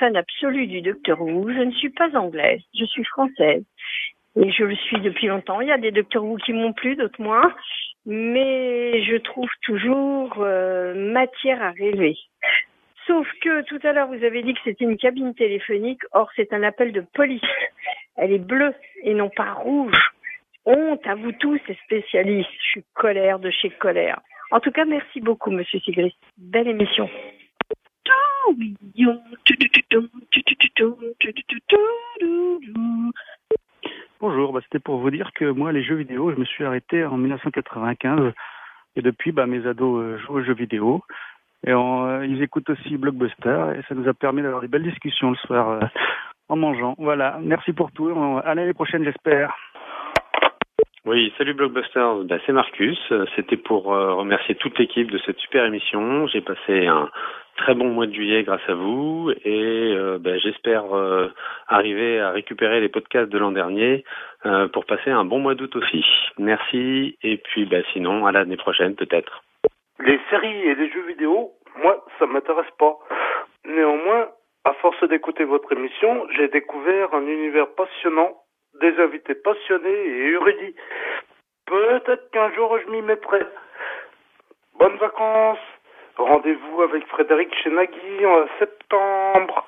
fan absolue du Docteur Who. Je ne suis pas anglaise, je suis française. Et je le suis depuis longtemps. Il y a des Docteur Who qui m'ont plu, d'autres moins. Mais je trouve toujours matière à rêver. Sauf que tout à l'heure, vous avez dit que c'était une cabine téléphonique. Or, c'est un appel de police. Elle est bleue et non pas rouge. Honte à vous tous, ces spécialistes. Je suis colère de chez colère. En tout cas, merci beaucoup, Monsieur Sigrist. Belle émission. Bonjour, c'était pour vous dire que moi, les jeux vidéo, je me suis arrêté en 1995. Et depuis, mes ados jouent aux jeux vidéo. Et ils écoutent aussi Blockbuster. Et ça nous a permis d'avoir des belles discussions le soir en mangeant. Voilà, merci pour tout. À l'année prochaine, j'espère. Oui, salut Blockbuster, c'est Marcus. C'était pour remercier toute l'équipe de cette super émission. J'ai passé un très bon mois de juillet grâce à vous et j'espère arriver à récupérer les podcasts de l'an dernier pour passer un bon mois d'août aussi. Merci et puis sinon à l'année prochaine peut-être. Les séries et les jeux vidéo, moi ça m'intéresse pas. Néanmoins, à force d'écouter votre émission, j'ai découvert un univers passionnant, des invités passionnés et érudits. Peut-être qu'un jour je m'y mettrai. Bonnes vacances. Rendez-vous avec Frédéric chez Nagui en septembre.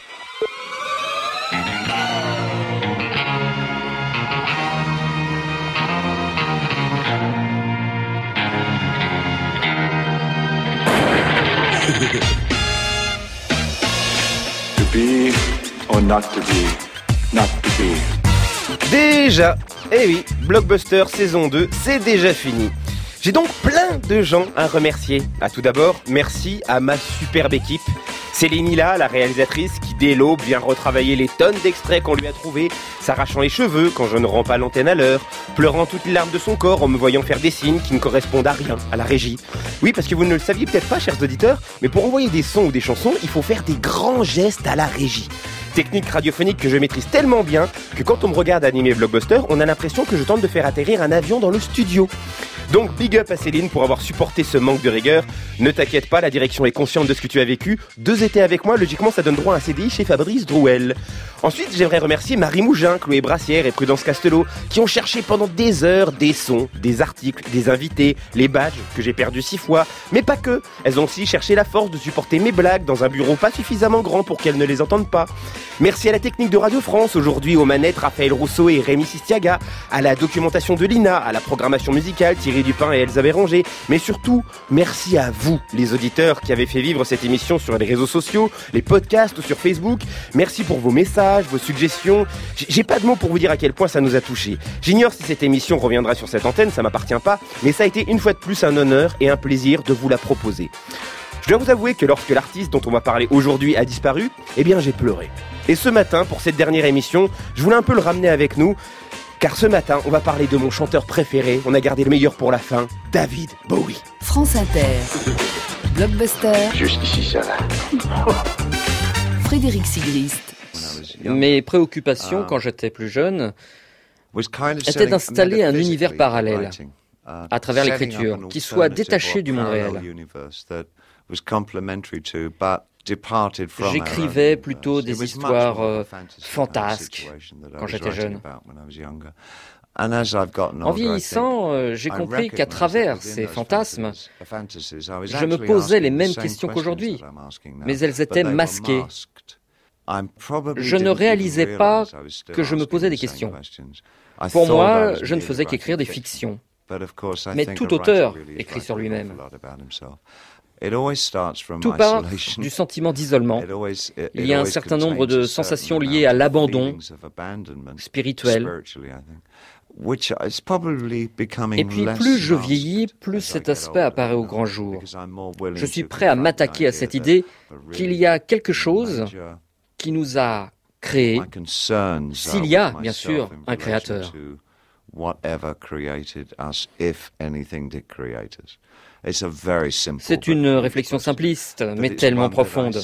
To be or not to be, not to be. Déjà, eh oui, Blockbuster saison 2, c'est déjà fini. J'ai donc plein de gens à remercier. Tout d'abord, merci à ma superbe équipe. Céline Hilla, la réalisatrice, qui dès l'aube vient retravailler les tonnes d'extraits qu'on lui a trouvés, s'arrachant les cheveux quand je ne rends pas l'antenne à l'heure, pleurant toutes les larmes de son corps en me voyant faire des signes qui ne correspondent à rien, à la régie. Oui, parce que vous ne le saviez peut-être pas, chers auditeurs, mais pour envoyer des sons ou des chansons, il faut faire des grands gestes à la régie. Technique radiophonique que je maîtrise tellement bien que quand on me regarde animer Blockbuster, on a l'impression que je tente de faire atterrir un avion dans le studio. Donc big up à Céline pour avoir supporté ce manque de rigueur. Ne t'inquiète pas, la direction est consciente de ce que tu as vécu. 2 étés avec moi, logiquement ça donne droit à un CDI chez Fabrice Drouel. Ensuite, j'aimerais remercier Marie Mougin, Chloé Brassière et Prudence Castelot qui ont cherché pendant des heures des sons, des articles, des invités, les badges que j'ai perdus 6 fois. Mais pas que, elles ont aussi cherché la force de supporter mes blagues dans un bureau pas suffisamment grand pour qu'elles ne les entendent pas. Merci à la technique de Radio France, aujourd'hui aux manettes Raphaël Rousseau et Rémi Sistiaga, à la documentation de Lina, à la programmation musicale Thierry Dupin et Elsa Béranger, mais surtout, merci à vous, les auditeurs qui avez fait vivre cette émission sur les réseaux sociaux, les podcasts ou sur Facebook. Merci pour vos messages, vos suggestions. J'ai pas de mots pour vous dire à quel point ça nous a touchés. J'ignore si cette émission reviendra sur cette antenne, ça m'appartient pas, mais ça a été une fois de plus un honneur et un plaisir de vous la proposer. Je dois vous avouer que lorsque l'artiste dont on va parler aujourd'hui a disparu, eh bien j'ai pleuré. Et ce matin, pour cette dernière émission, je voulais un peu le ramener avec nous, car ce matin, on va parler de mon chanteur préféré, on a gardé le meilleur pour la fin, David Bowie. France Inter, Blockbuster, Jusqu'ici ça va. Frédéric Sigrist. Mes préoccupations quand j'étais plus jeune étaient d'installer un univers parallèle à travers l'écriture, qui soit détaché du monde réel. J'écrivais plutôt des histoires fantasques quand j'étais jeune. En vieillissant, j'ai compris qu'à travers ces fantasmes, je me posais les mêmes questions qu'aujourd'hui, mais elles étaient masquées. Je ne réalisais pas que je me posais des questions. Pour moi, je ne faisais qu'écrire des fictions. Mais tout auteur écrit sur lui-même. Tout part du sentiment d'isolement. Il y a un certain nombre de sensations liées à l'abandon spirituel. Et puis plus je vieillis, plus cet aspect apparaît au grand jour. Je suis prêt à m'attaquer à cette idée qu'il y a quelque chose qui nous a créés, s'il y a bien sûr un créateur. C'est une réflexion simpliste, mais tellement profonde.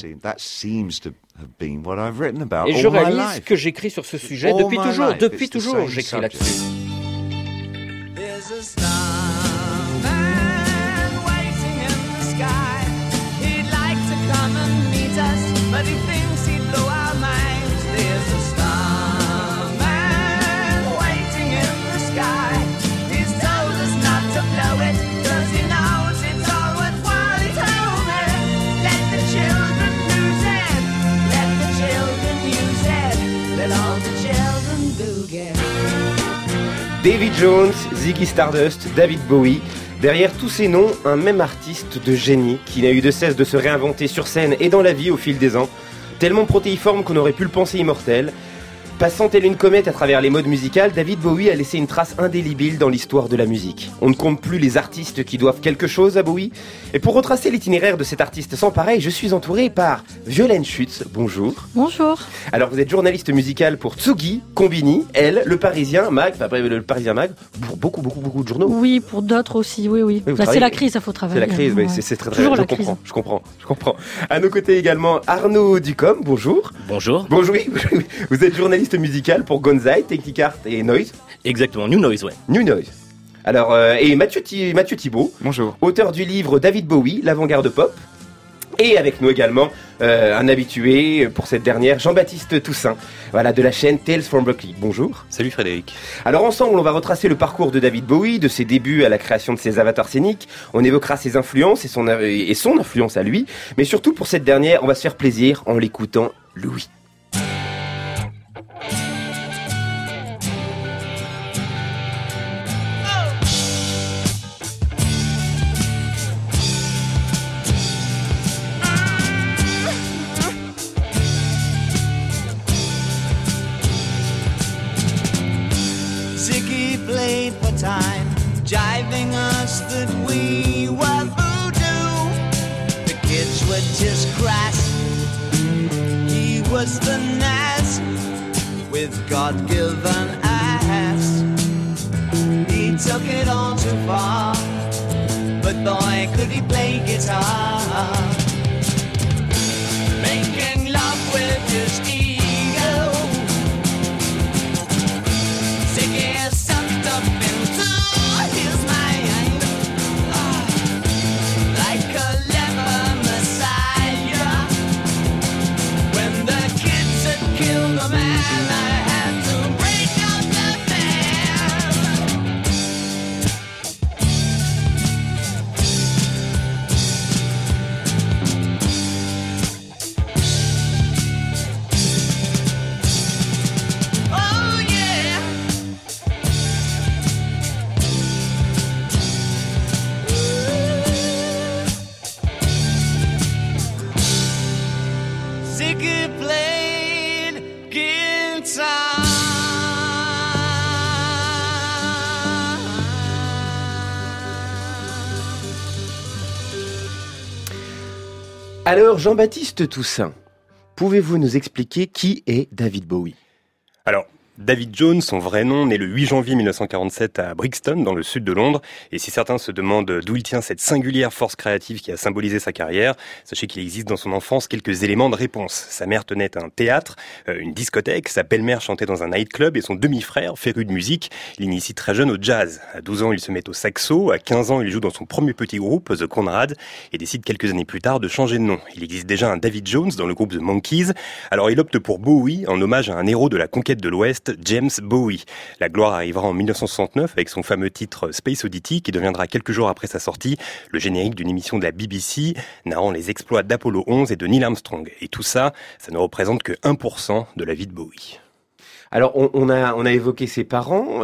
Et je réalise que j'écris sur ce sujet depuis toujours, j'écris là-dessus. But he thinks he'd blow Davy Jones, Ziggy Stardust, David Bowie. Derrière tous ces noms, un même artiste de génie qui n'a eu de cesse de se réinventer sur scène et dans la vie au fil des ans. Tellement protéiforme qu'on aurait pu le penser immortel. Passant telle une comète à travers les modes musicales, David Bowie a laissé une trace indélébile dans l'histoire de la musique. On ne compte plus les artistes qui doivent quelque chose à Bowie. Et pour retracer l'itinéraire de cet artiste sans pareil, je suis entouré par Violaine Schutz. Bonjour. Bonjour. Alors vous êtes journaliste musicale pour Tsugi, Combini, Elle, Le Parisien, Mag, Le Parisien Mag, pour beaucoup de journaux. Oui, pour d'autres aussi, oui. Là, c'est la crise, il faut travailler. C'est la crise, oui, c'est très Toujours bien. la crise. Je comprends. À nos côtés également, Arnaud Ducom. Bonjour. Bonjour. Bonjour, oui. Vous êtes journaliste musical pour Gonzai, Technicart et Noise. Exactement, New Noise, ouais. New Noise. Alors, et Mathieu Thibault. Bonjour. Auteur du livre David Bowie, l'avant-garde pop. Et avec nous également, un habitué pour cette dernière, Jean-Baptiste Toussaint, voilà, de la chaîne Tales from Berkeley. Bonjour. Salut Frédéric. Alors ensemble, on va retracer le parcours de David Bowie, de ses débuts à la création de ses avatars scéniques. On évoquera ses influences et son influence à lui. Mais surtout pour cette dernière, on va se faire plaisir en l'écoutant Louis. Time, jiving us that we were voodoo. The kids were just crass. He was the Nas with God-given ass. He took it all too far, but boy, could he play guitar. Making love with his ego. Ziggy sucked up into his mind like a leper messiah. When the kids had killed the man, I had to break up the band. Oh yeah. Ziggy played guitar. Alors Jean-Baptiste Toussaint, pouvez-vous nous expliquer qui est David Bowie ? Alors, David Jones, son vrai nom, né le 8 janvier 1947 à Brixton, dans le sud de Londres. Et si certains se demandent d'où il tient cette singulière force créative qui a symbolisé sa carrière, sachez qu'il existe dans son enfance quelques éléments de réponse. Sa mère tenait un théâtre, une discothèque, sa belle-mère chantait dans un nightclub et son demi-frère, féru de musique, l'initie très jeune au jazz. À 12 ans, il se met au saxo, à 15 ans, il joue dans son premier petit groupe, The Conrad, et décide quelques années plus tard de changer de nom. Il existe déjà un David Jones dans le groupe The Monkees, alors il opte pour Bowie en hommage à un héros de la conquête de l'Ouest, James Bowie. La gloire arrivera en 1969 avec son fameux titre Space Oddity qui deviendra quelques jours après sa sortie le générique d'une émission de la BBC narrant les exploits d'Apollo 11 et de Neil Armstrong. Et tout ça, ça ne représente que 1% de la vie de Bowie. Alors on a évoqué ses parents.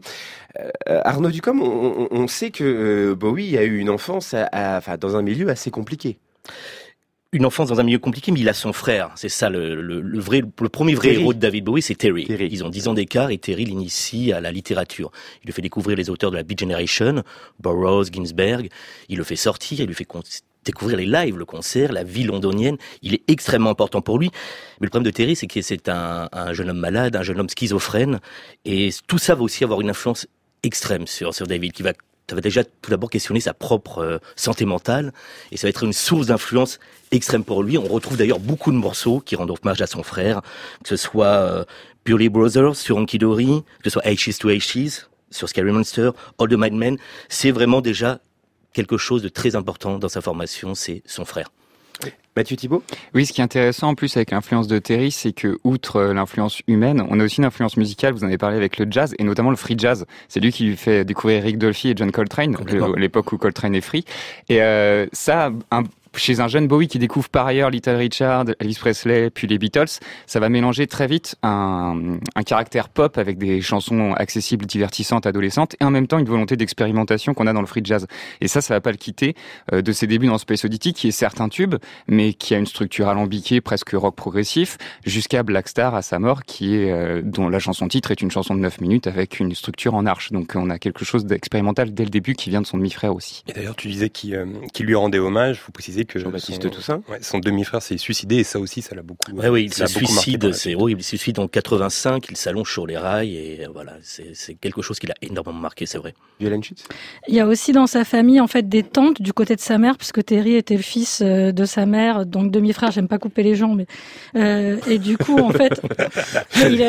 Arnaud Ducom, on sait que Bowie a eu une enfance dans un milieu assez compliqué. Une enfance dans un milieu compliqué, mais il a son frère. C'est ça le premier vrai héros de David Bowie, c'est Terry. Ils ont 10 ans d'écart et Terry l'initie à la littérature. Il lui fait découvrir les auteurs de la Beat Generation, Burroughs, Ginsberg. Il le fait sortir, il lui fait découvrir les lives, le concert, la vie londonienne. Il est extrêmement important pour lui. Mais le problème de Terry, c'est que c'est un jeune homme malade, un jeune homme schizophrène. Et tout ça va aussi avoir une influence extrême sur David, ça va déjà tout d'abord questionner sa propre santé mentale, et ça va être une source d'influence extrême pour lui. On retrouve d'ailleurs beaucoup de morceaux qui rendent hommage à son frère, que ce soit Burley Brothers sur Honky Dory, que ce soit Ashes to Ashes sur Scary Monster, All the Madmen. C'est vraiment déjà quelque chose de très important dans sa formation, c'est son frère. Mathieu Thibault ? Oui, ce qui est intéressant en plus avec l'influence de Terry, c'est que outre l'influence humaine, on a aussi une influence musicale. Vous en avez parlé avec le jazz et notamment le free jazz. C'est lui qui lui fait découvrir Rick Dolphy et John Coltrane, à l'époque où Coltrane est free. Et ça, chez un jeune Bowie qui découvre par ailleurs Little Richard, Elvis Presley, puis les Beatles, ça va mélanger très vite un caractère pop avec des chansons accessibles, divertissantes, adolescentes, et en même temps une volonté d'expérimentation qu'on a dans le free jazz. Et ça va pas le quitter de ses débuts dans Space Oddity, qui est certes un tube, mais qui a une structure alambiquée, presque rock progressif, jusqu'à Black Star à sa mort, dont la chanson titre est une chanson de 9 minutes avec une structure en arche. Donc on a quelque chose d'expérimental dès le début qui vient de son demi-frère aussi. Et d'ailleurs, tu disais qu'il lui rendait hommage. Faut préciser que Jean-Baptiste Toussaint, son demi-frère s'est suicidé, et ça aussi, ça l'a beaucoup. Oui, il se suicide. C'est horrible. Il se suicide en 85. Il s'allonge sur les rails, et voilà, c'est quelque chose qui l'a énormément marqué, c'est vrai. Violaine Schütz. Il y a aussi dans sa famille en fait des tantes du côté de sa mère, puisque Terry était le fils de sa mère, donc demi-frère. J'aime pas couper les gens, mais et du coup en fait, il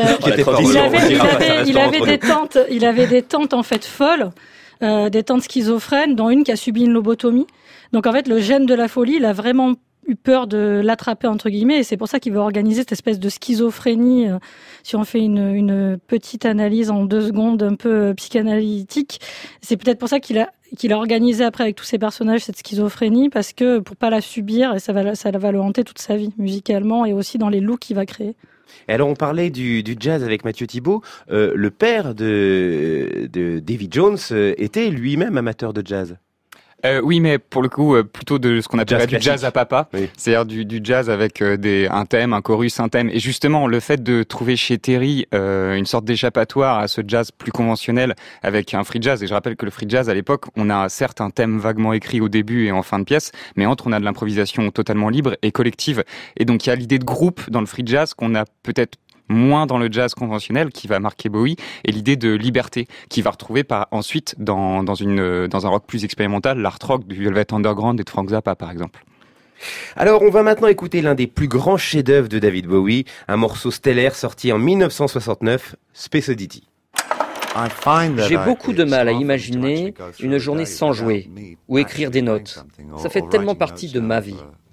avait des tantes en fait folles. Des tantes schizophrènes, dont une qui a subi une lobotomie. Donc en fait, le gène de la folie, il a vraiment eu peur de l'attraper, entre guillemets, et c'est pour ça qu'il veut organiser cette espèce de schizophrénie. Si on fait une petite analyse en 2 secondes, un peu psychanalytique, c'est peut-être pour ça qu'il a organisé après avec tous ses personnages cette schizophrénie, parce que pour pas la subir, et ça va le hanter toute sa vie, musicalement, et aussi dans les looks qu'il va créer. Et alors on parlait du jazz avec Mathieu Thibault. Le père de Davy Jones était lui-même amateur de jazz. Oui, mais pour le coup, plutôt de ce qu'on appellerait du jazz à papa. Oui. C'est-à-dire du jazz avec un thème, un chorus, un thème. Et justement, le fait de trouver chez Terry une sorte d'échappatoire à ce jazz plus conventionnel avec un free jazz. Et je rappelle que le free jazz, à l'époque, on a certes un thème vaguement écrit au début et en fin de pièce, mais entre, on a de l'improvisation totalement libre et collective. Et donc, il y a l'idée de groupe dans le free jazz qu'on a peut-être moins dans le jazz conventionnel qui va marquer Bowie, et l'idée de liberté qui va retrouver ensuite dans un rock plus expérimental, l'art rock du Velvet Underground et de Frank Zappa par exemple. Alors on va maintenant écouter l'un des plus grands chefs-d'œuvre de David Bowie, un morceau stellaire sorti en 1969, Space Oddity. J'ai beaucoup de mal à imaginer une journée sans jouer ou écrire des notes. Ça fait tellement partie de ma vie.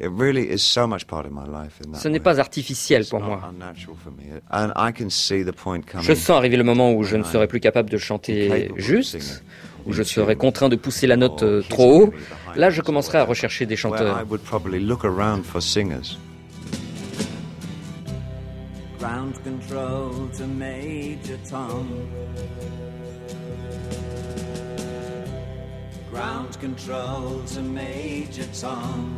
Ce n'est pas artificiel pour moi. Je sens arriver le moment où je ne serai plus capable de chanter juste, où je serai contraint de pousser la note trop haut. Là, je commencerai à rechercher des chanteurs. Ground control to Major Tom. Ground control to Major Tom.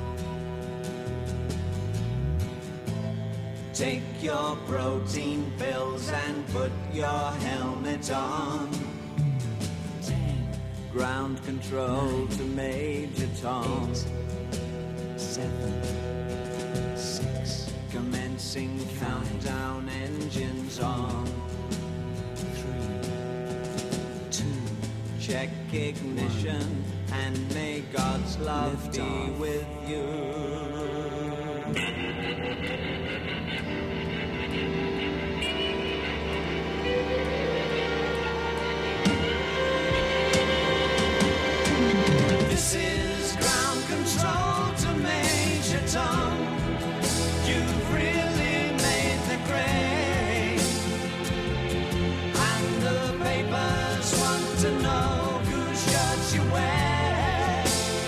Take your protein pills and put your helmet on. 10. Ground control 9, to Major Tom. 8, 7, 6. Commencing countdown, engines on. 3, 2. Check ignition and may God's love be with you. This is ground control to Major Tom. You've really made the grade, and the papers want to know whose shirts you wear.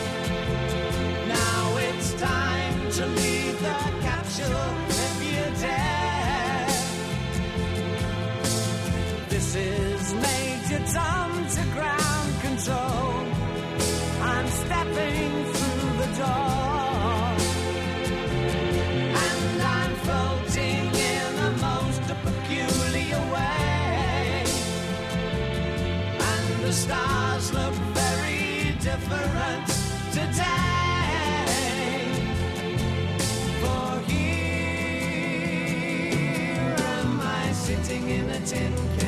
Now it's time to leave the capsule if you dare. This is Major Tom to ground control. I'm stepping through the door, and I'm floating in a most peculiar way, and the stars look very different today. For here am I sitting in a tin can.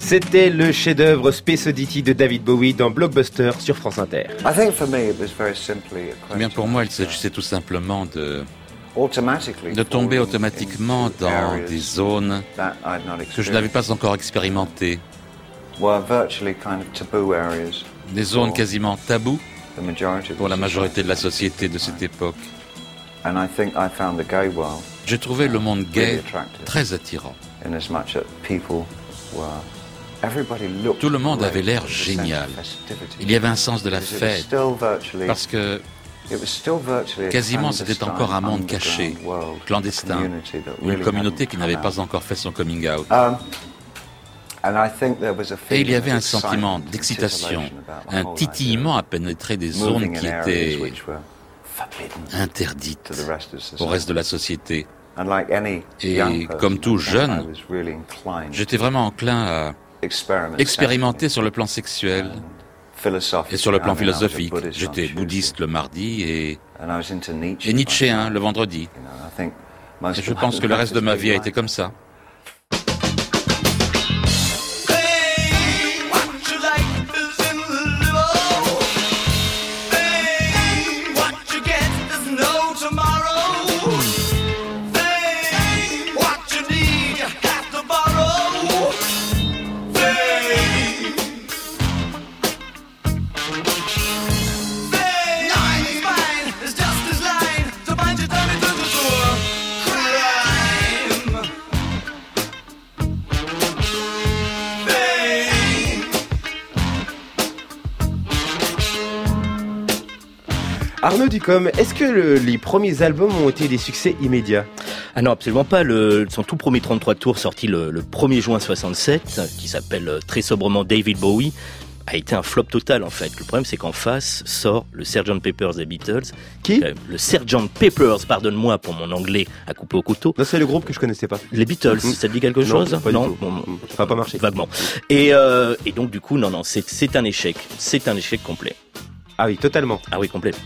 C'était le chef-d'œuvre Space Oddity de David Bowie dans Blockbuster sur France Inter. Eh bien, pour moi, il s'agissait tout simplement de tomber automatiquement dans des zones que je n'avais pas encore expérimentées. Des zones quasiment taboues pour la majorité de la société de cette époque. J'ai trouvé le monde gay très attirant. Tout le monde avait l'air génial. Il y avait un sens de la fête, parce que quasiment c'était encore un monde caché, clandestin, une communauté qui n'avait pas encore fait son coming out. Et il y avait un sentiment d'excitation, un titillement à pénétrer des zones qui étaient interdites au reste de la société. Et comme tout jeune, j'étais vraiment enclin à expérimenter sur le plan sexuel et sur le plan philosophique. J'étais bouddhiste le mardi et nietzschéen le vendredi. Et je pense que le reste de ma vie a été comme ça. Arnaud Ducom, est-ce que les premiers albums ont été des succès immédiats ? Ah non, absolument pas. Son tout premier 33 tours sorti le 1er juin 67, qui s'appelle très sobrement David Bowie, a été un flop total en fait. Le problème c'est qu'en face sort le Sgt Pepper's des Beatles. Qui ? Le Sgt Pepper's, pardonne-moi pour mon anglais à couper au couteau. Non, c'est le groupe que je connaissais pas. Les Beatles, ça te dit quelque chose ? Non, pas du tout. Ça n'a pas marché. Vaguement. Et donc du coup, non, c'est un échec. C'est un échec complet. Ah oui, totalement. Ah oui, complet.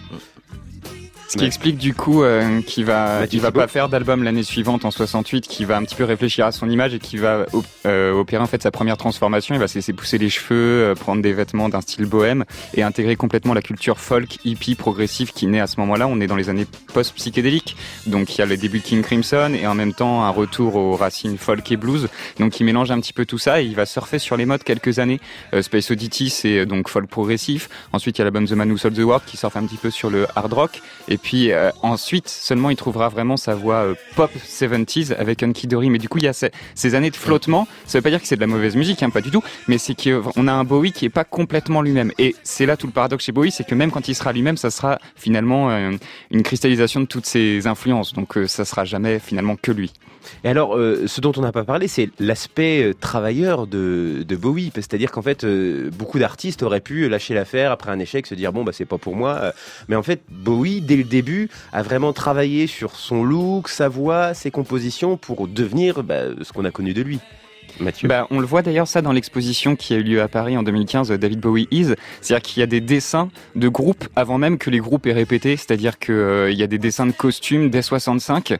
Ce qui explique du coup qu'il va pas faire d'album l'année suivante en 68, qu'il va un petit peu réfléchir à son image et qu'il va opérer en fait sa première transformation. Il va se laisser pousser les cheveux, prendre des vêtements d'un style bohème et intégrer complètement la culture folk, hippie, progressive qui naît à ce moment-là. On est dans les années post-psychédéliques, donc il y a le début de King Crimson et en même temps un retour aux racines folk et blues. Donc il mélange un petit peu tout ça et il va surfer sur les modes quelques années. Space Oddity, c'est donc folk progressif. Ensuite il y a l'album The Man Who Sold the World qui surfe un petit peu sur le hard rock. Et puis ensuite seulement il trouvera vraiment sa voix pop 70s avec Hunky Dory. Mais du coup il y a ces années de flottement. Ça veut pas dire que c'est de la mauvaise musique, hein, pas du tout, mais c'est qu'on a un Bowie qui est pas complètement lui-même. Et c'est là tout le paradoxe chez Bowie, c'est que même quand il sera lui-même, ça sera finalement une cristallisation de toutes ses influences. Donc ça sera jamais finalement que lui. Et alors, ce dont on n'a pas parlé, c'est l'aspect travailleur de Bowie. C'est-à-dire qu'en fait, beaucoup d'artistes auraient pu lâcher l'affaire après un échec, se dire bon bah c'est pas pour moi. Mais en fait, Bowie, dès le début, a vraiment travaillé sur son look, sa voix, ses compositions pour devenir ce qu'on a connu de lui. Mathieu. On le voit d'ailleurs ça dans l'exposition qui a eu lieu à Paris en 2015, David Bowie Is, c'est-à-dire qu'il y a des dessins de groupes avant même que les groupes aient répété, c'est-à-dire qu'il y a des dessins de costumes dès 65,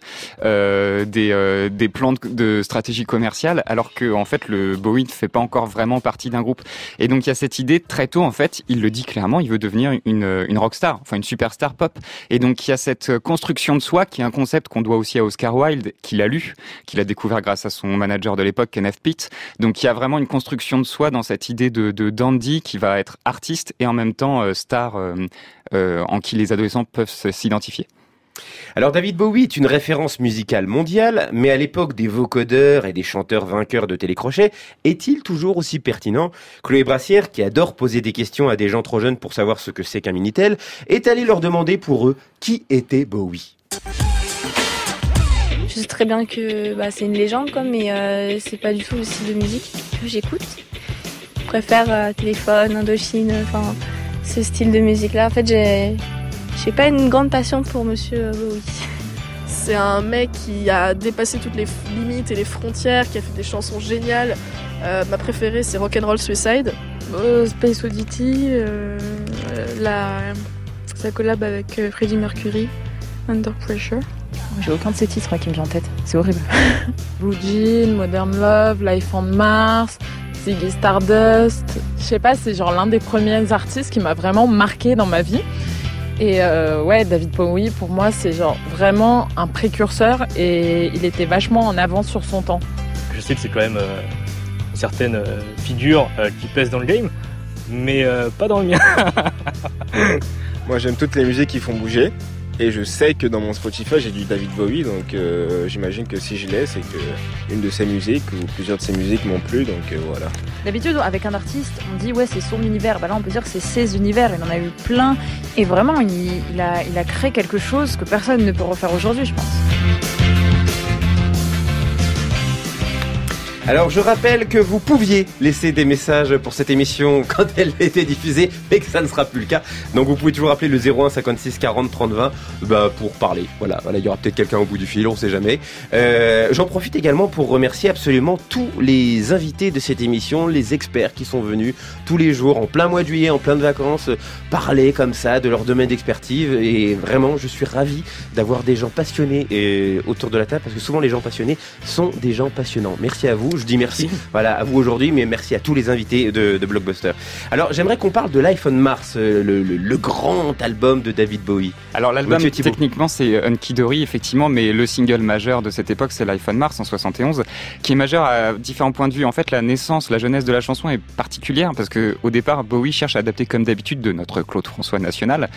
des plans de stratégie commerciale, alors que en fait le Bowie ne fait pas encore vraiment partie d'un groupe. Et donc il y a cette idée très tôt en fait, il le dit clairement, il veut devenir une rockstar, enfin une superstar pop. Et donc il y a cette construction de soi qui est un concept qu'on doit aussi à Oscar Wilde, qu'il a lu, qu'il a découvert grâce à son manager de l'époque, Kenneth Pitt. Donc il y a vraiment une construction de soi dans cette idée de dandy qui va être artiste et en même temps star en qui les adolescents peuvent s'identifier. Alors David Bowie est une référence musicale mondiale, mais à l'époque des vocodeurs et des chanteurs vainqueurs de télécrochet, est-il toujours aussi pertinent ? Chloé Brassière, qui adore poser des questions à des gens trop jeunes pour savoir ce que c'est qu'un Minitel, est allée leur demander pour eux qui était Bowie. Je sais très bien que c'est une légende, mais c'est pas du tout le style de musique que j'écoute. Je préfère Téléphone, Indochine, ce style de musique-là. En fait, j'ai pas une grande passion pour Monsieur Bowie. C'est un mec qui a dépassé toutes les limites et les frontières, qui a fait des chansons géniales. Ma préférée, c'est Rock'n'Roll Suicide. Space Oddity, sa collab avec Freddie Mercury, Under Pressure. J'ai aucun de ces titres qui me viennent en tête, c'est horrible. Blue Jean, Modern Love, Life on Mars, Ziggy Stardust. Je sais pas, c'est genre l'un des premiers artistes qui m'a vraiment marqué dans ma vie. Et ouais, David Bowie, pour moi, c'est genre vraiment un précurseur et il était vachement en avance sur son temps. Je sais que c'est quand même une certaine figure qui pèse dans le game, mais pas dans le mien. Moi, j'aime toutes les musiques qui font bouger. Et je sais que dans mon Spotify, j'ai du David Bowie, donc j'imagine que si je l'ai, c'est que une de ses musiques ou plusieurs de ses musiques m'ont plu, donc voilà. D'habitude, avec un artiste, on dit ouais, c'est son univers. Bah là, on peut dire que c'est ses univers. Il en a eu plein, et vraiment, il a créé quelque chose que personne ne peut refaire aujourd'hui, je pense. Alors je rappelle que vous pouviez laisser des messages pour cette émission quand elle était diffusée, mais que ça ne sera plus le cas. Donc vous pouvez toujours appeler le 01 56 40 30 20 pour parler. Voilà, il y aura peut-être quelqu'un au bout du fil, on sait jamais. J'en profite également pour remercier absolument tous les invités de cette émission, les experts qui sont venus tous les jours, en plein mois de juillet, en plein de vacances, parler comme ça de leur domaine d'expertise. Et vraiment, je suis ravi d'avoir des gens passionnés autour de la table, parce que souvent les gens passionnés sont des gens passionnants. Merci à vous. Je dis merci à vous aujourd'hui, mais merci à tous les invités de Blockbuster. Alors j'aimerais qu'on parle de l'iPhone Mars, le grand album de David Bowie. Alors l'album techniquement c'est Hunky Dory effectivement, mais le single majeur de cette époque c'est l'iPhone Mars en 71, qui est majeur à différents points de vue. En fait la jeunesse de la chanson est particulière parce que au départ Bowie cherche à adapter comme d'habitude de notre Claude François national.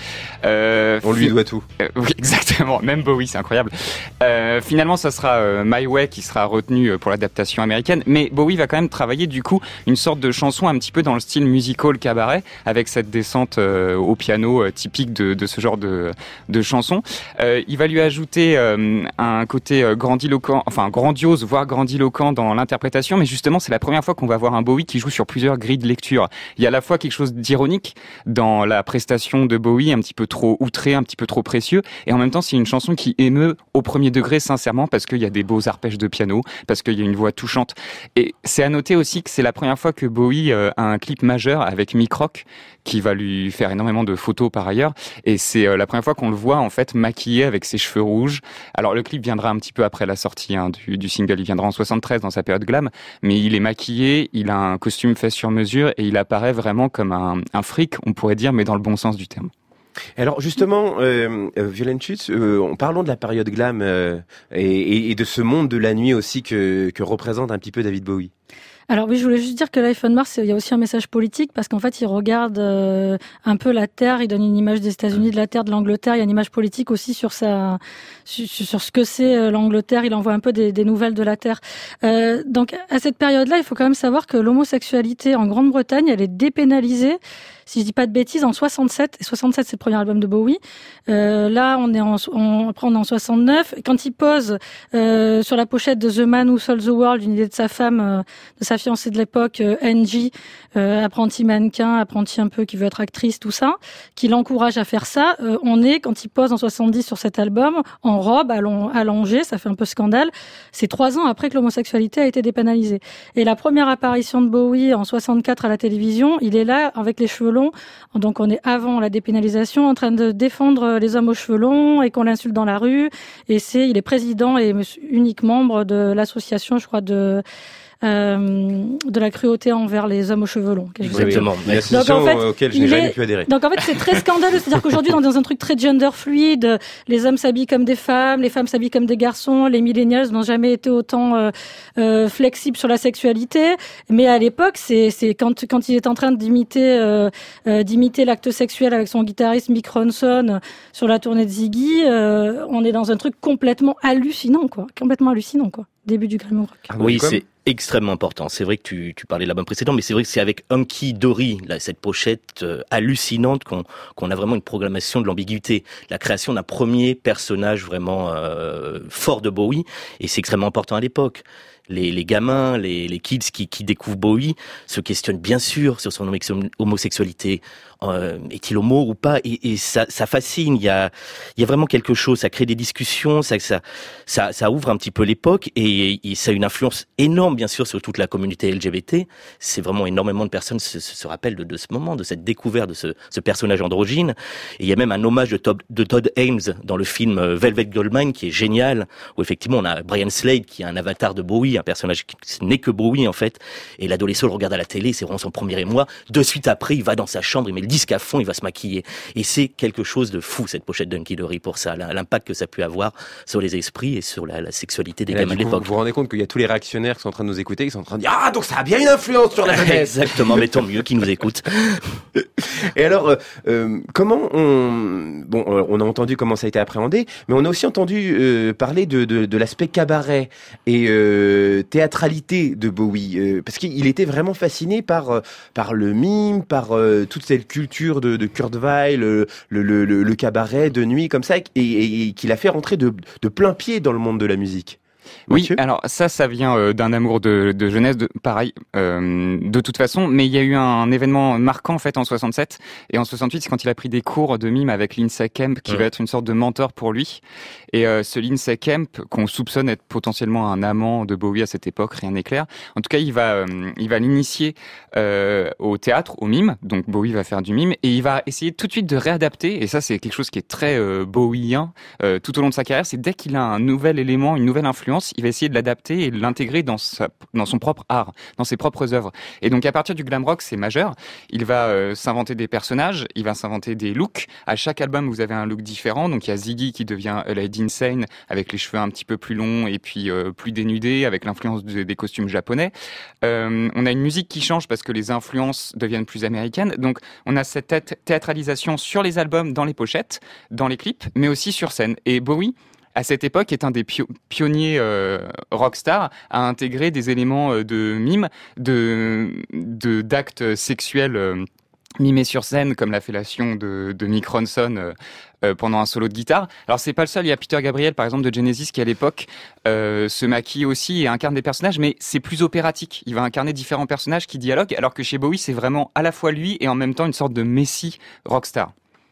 On lui doit tout. Oui exactement, même Bowie, c'est incroyable. Finalement ça sera My Way qui sera retenu pour l'adaptation américaine. Mais Bowie va quand même travailler du coup une sorte de chanson un petit peu dans le style musical cabaret, avec cette descente au piano typique de ce genre de chanson. Il va lui ajouter un côté grandiose, voire grandiloquent dans l'interprétation, mais justement c'est la première fois qu'on va voir un Bowie qui joue sur plusieurs grilles de lecture. Il y a à la fois quelque chose d'ironique dans la prestation de Bowie, un petit peu trop outré, un petit peu trop précieux, et en même temps c'est une chanson qui émeut au premier degré sincèrement, parce qu'il y a des beaux arpèges de piano, parce qu'il y a une voix touchante. Et c'est à noter aussi que c'est la première fois que Bowie a un clip majeur avec Mick Rock, qui va lui faire énormément de photos par ailleurs. Et c'est la première fois qu'on le voit en fait maquillé avec ses cheveux rouges. Alors le clip viendra un petit peu après la sortie du single, il viendra en 73 dans sa période glam, mais il est maquillé, il a un costume fait sur mesure et il apparaît vraiment comme un freak, on pourrait dire, mais dans le bon sens du terme. Alors justement, Violaine Schütz, parlons de la période glam et de ce monde de la nuit aussi que représente un petit peu David Bowie. Alors oui, je voulais juste dire que l'iPhone Mars, il y a aussi un message politique, parce qu'en fait, il regarde un peu la Terre, il donne une image des États-Unis, de la Terre, de l'Angleterre, il y a une image politique aussi sur ce que c'est l'Angleterre, il envoie un peu des nouvelles de la Terre. Donc à cette période-là, il faut quand même savoir que l'homosexualité en Grande-Bretagne, elle est dépénalisée, si je dis pas de bêtises, en 67. Et 67, c'est le premier album de Bowie. Là, on est en 69. Quand il pose sur la pochette de The Man Who Sold the World, une idée de sa femme, de sa fiancée de l'époque, Angie, apprenti mannequin, apprenti un peu qui veut être actrice, tout ça, qui l'encourage à faire ça. On est, quand il pose en 70 sur cet album, en robe, allongée, ça fait un peu scandale. C'est 3 ans après que l'homosexualité a été dépénalisée. Et la première apparition de Bowie en 64 à la télévision, il est là avec les cheveux longs. Donc on est avant la dépénalisation, en train de défendre les hommes aux cheveux longs et qu'on l'insulte dans la rue. Et il est président et unique membre de l'association, je crois, de la cruauté envers les hommes aux cheveux longs. Exactement. Une association auquel je n'ai jamais pu adhérer. Donc en fait, c'est très scandaleux. C'est-à-dire qu'aujourd'hui, dans un truc très gender fluide, les hommes s'habillent comme des femmes, les femmes s'habillent comme des garçons, les millennials n'ont jamais été autant flexibles sur la sexualité. Mais à l'époque, c'est quand il est en train d'imiter l'acte sexuel avec son guitariste Mick Ronson sur la tournée de Ziggy, on est dans un truc complètement hallucinant, quoi. Début du glam rock. Oui, c'est extrêmement important. C'est vrai que tu parlais de l'album précédent, mais c'est vrai que c'est avec Hunky Dory, là, cette pochette hallucinante qu'on a vraiment une programmation de l'ambiguïté. La création d'un premier personnage vraiment fort de Bowie, et c'est extrêmement important à l'époque. Les gamins, les kids qui découvrent Bowie se questionnent bien sûr sur son homosexualité. Est-il homo ou pas, et ça fascine. Il y a vraiment quelque chose. Ça crée des discussions. Ça ouvre un petit peu l'époque, et ça a une influence énorme bien sûr sur toute la communauté LGBT. C'est vraiment énormément de personnes se rappellent de ce moment, de cette découverte de ce personnage androgyne. Et il y a même un hommage de Todd Haynes dans le film Velvet Goldmine qui est génial, où effectivement on a Brian Slade qui est un avatar de Bowie Bowie, un personnage qui n'est que Bowie en fait, et l'adolescent le regarde à la télé, c'est vraiment son premier émoi. De suite après, il va dans sa chambre, il met le disque à fond, il va se maquiller. Et c'est quelque chose de fou, cette pochette d'Hunky Dory pour ça, l'impact que ça a pu avoir sur les esprits et sur la sexualité des gamins de l'époque. Vous vous rendez compte qu'il y a tous les réactionnaires qui sont en train de nous écouter, qui sont en train de dire « Ah, donc ça a bien une influence sur la jeunesse !» Exactement, mais tant mieux qu'ils nous écoutent. Et alors, comment on a entendu comment ça a été appréhendé, mais on a aussi entendu parler de l'aspect cabaret et théâtralité de Bowie, parce qu'il était vraiment fasciné par le mime, par toute cette culture de Kurt Weill, le cabaret de nuit comme ça, et qu'il a fait rentrer de plein pied dans le monde de la musique. Oui, alors ça vient d'un amour de jeunesse, pareil, de toute façon, mais il y a eu un événement marquant en fait en 67 et en 68, c'est quand il a pris des cours de mime avec Lindsay Kemp, qui va être une sorte de mentor pour lui. Et ce Lindsay Kemp, qu'on soupçonne être potentiellement un amant de Bowie à cette époque, rien n'est clair. En tout cas, il va l'initier au théâtre, au mime. Donc Bowie va faire du mime et il va essayer tout de suite de réadapter. Et ça, c'est quelque chose qui est très Bowien tout au long de sa carrière. C'est dès qu'il a un nouvel élément, une nouvelle influence, il va essayer de l'adapter et de l'intégrer dans son propre art, dans ses propres œuvres. Et donc à partir du glam rock, c'est majeur. Il va s'inventer des personnages, il va s'inventer des looks. À chaque album, vous avez un look différent. Donc il y a Ziggy qui devient Lady Insane avec les cheveux un petit peu plus longs et puis plus dénudés, avec l'influence des costumes japonais. On a une musique qui change parce que les influences deviennent plus américaines. Donc on a cette théâtralisation sur les albums, dans les pochettes, dans les clips, mais aussi sur scène. Et Bowie, à cette époque, est un des pionniers rockstar à intégrer des éléments de mime, d'actes sexuels mimés sur scène, comme la fellation de Mick Ronson pendant un solo de guitare. Alors c'est pas le seul, il y a Peter Gabriel par exemple de Genesis qui à l'époque se maquille aussi et incarne des personnages, mais c'est plus opératique. Il va incarner différents personnages qui dialoguent, alors que chez Bowie c'est vraiment à la fois lui et en même temps une sorte de messie rockstar.